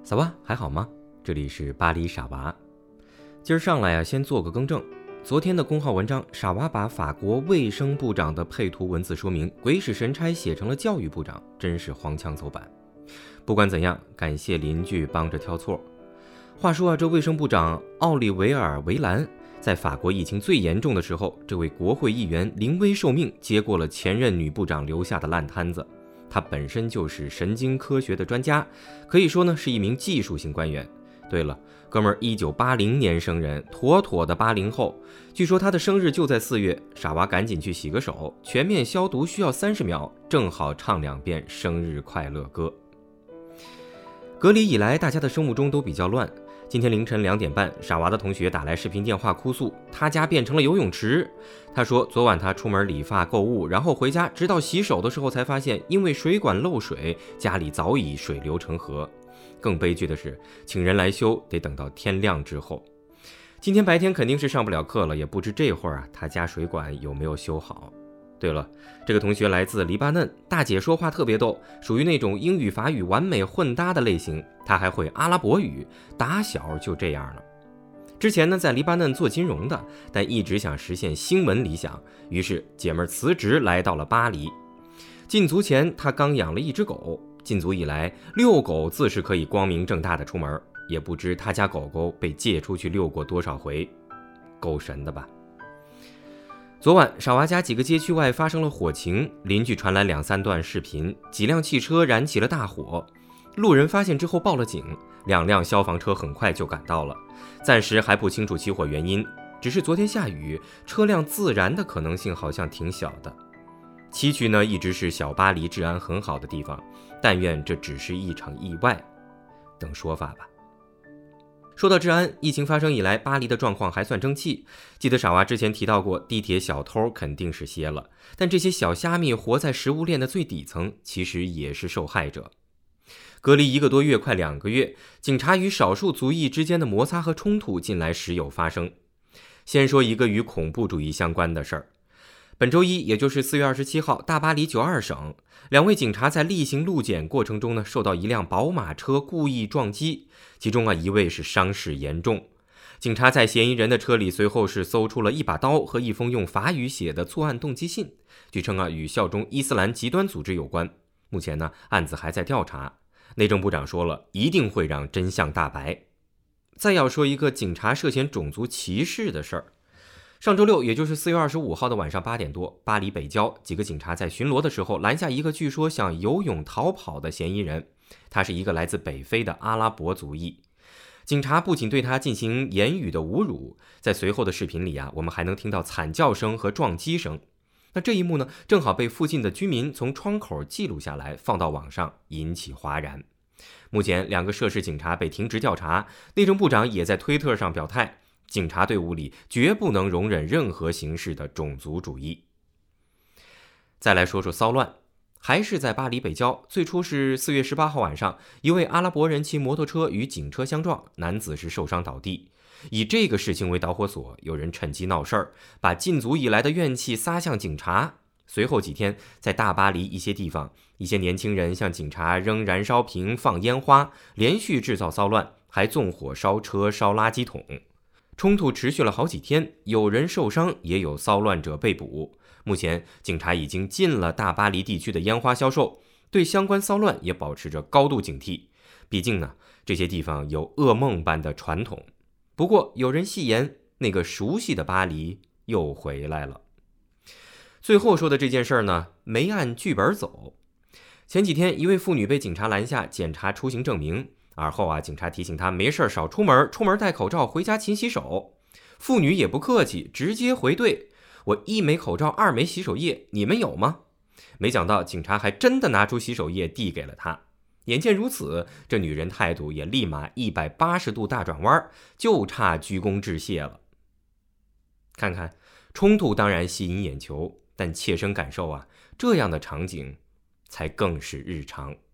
小娃还好吗？这里是巴黎傻娃。今儿上来先做个更正。昨天的公号文章，傻娃把法国卫生部长的配图文字说明鬼使神差写成了教育部长，真是黄腔走板。不管怎样，感谢邻居帮着挑错。话说这卫生部长奥利维尔·维兰在法国疫情最严重的时候，这位国会议员临危受命，接过了前任女部长留下的烂摊子。他本身就是神经科学的专家，可以说是一名技术性官员。对了，哥们儿1980年生人，妥妥的80后。据说他的生日就在4月，傻娃赶紧去洗个手，全面消毒需要30秒，正好唱2遍生日快乐歌。隔离以来，大家的生物钟都比较乱。今天凌晨2点半，傻娃的同学打来视频电话哭诉，他家变成了游泳池。他说昨晚他出门理发购物，然后回家，直到洗手的时候才发现，因为水管漏水，家里早已水流成河。更悲剧的是，请人来修得等到天亮之后。今天白天肯定是上不了课了，也不知这会儿他家水管有没有修好。对了，这个同学来自黎巴嫩，大姐说话特别逗，属于那种英语法语完美混搭的类型。她还会阿拉伯语，打小就这样了。之前在黎巴嫩做金融的，但一直想实现星门理想，于是姐妹辞职来到了巴黎。进族前，她刚养了一只狗，进族以来，遛狗自是可以光明正大的出门，也不知她家狗狗被借出去遛过多少回，够神的吧？昨晚傻娃家几个街区外发生了火情，邻居传来2、3段视频，几辆汽车燃起了大火，路人发现之后报了警，2辆消防车很快就赶到了，暂时还不清楚起火原因，只是昨天下雨，车辆自燃的可能性好像挺小的。西区一直是小巴黎治安很好的地方，但愿这只是一场意外，等说法吧。说到治安，疫情发生以来，巴黎的状况还算争气。记得傻娃之前提到过，地铁小偷肯定是歇了，但这些小虾米活在食物链的最底层，其实也是受害者。隔离1个多月，快2个月，警察与少数族裔之间的摩擦和冲突近来时有发生。先说一个与恐怖主义相关的事儿。本周一，也就是4月27号，大巴黎92省，2位警察在例行路检过程中受到一辆宝马车故意撞击，其中1位是伤势严重。警察在嫌疑人的车里随后是搜出了一把刀和一封用法语写的作案动机信，据称与效忠伊斯兰极端组织有关。目前案子还在调查。内政部长说了，一定会让真相大白。再要说一个警察涉嫌种族歧视的事儿。上周六，也就是4月25号的晚上8点多，巴黎北郊几个警察在巡逻的时候拦下一个据说想游泳逃跑的嫌疑人，他是一个来自北非的阿拉伯族裔。警察不仅对他进行言语的侮辱，在随后的视频里我们还能听到惨叫声和撞击声。那这一幕正好被附近的居民从窗口记录下来，放到网上，引起哗然。目前2个涉事警察被停职调查，内政部长也在推特上表态，警察队伍里绝不能容忍任何形式的种族主义。再来说说骚乱，还是在巴黎北郊，最初是4月18号晚上，一位阿拉伯人骑摩托车与警车相撞，男子是受伤倒地。以这个事情为导火索，有人趁机闹事儿，把禁足以来的怨气撒向警察。随后几天，在大巴黎一些地方，一些年轻人向警察扔燃烧瓶、放烟花，连续制造骚乱，还纵火烧车、烧垃圾桶。冲突持续了好几天，有人受伤，也有骚乱者被捕。目前，警察已经禁了大巴黎地区的烟花销售，对相关骚乱也保持着高度警惕。毕竟这些地方有噩梦般的传统。不过，有人戏言，那个熟悉的巴黎又回来了。最后说的这件事没按剧本走。前几天，一位妇女被警察拦下检查出行证明，而后警察提醒她没事少出门，出门戴口罩，回家勤洗手。妇女也不客气，直接回怼，我1没口罩，2没洗手液，你们有吗？没想到警察还真的拿出洗手液递给了她。眼见如此，这女人态度也立马180度大转弯，就差鞠躬致谢了。看看，冲突当然吸引眼球，但切身感受这样的场景才更是日常。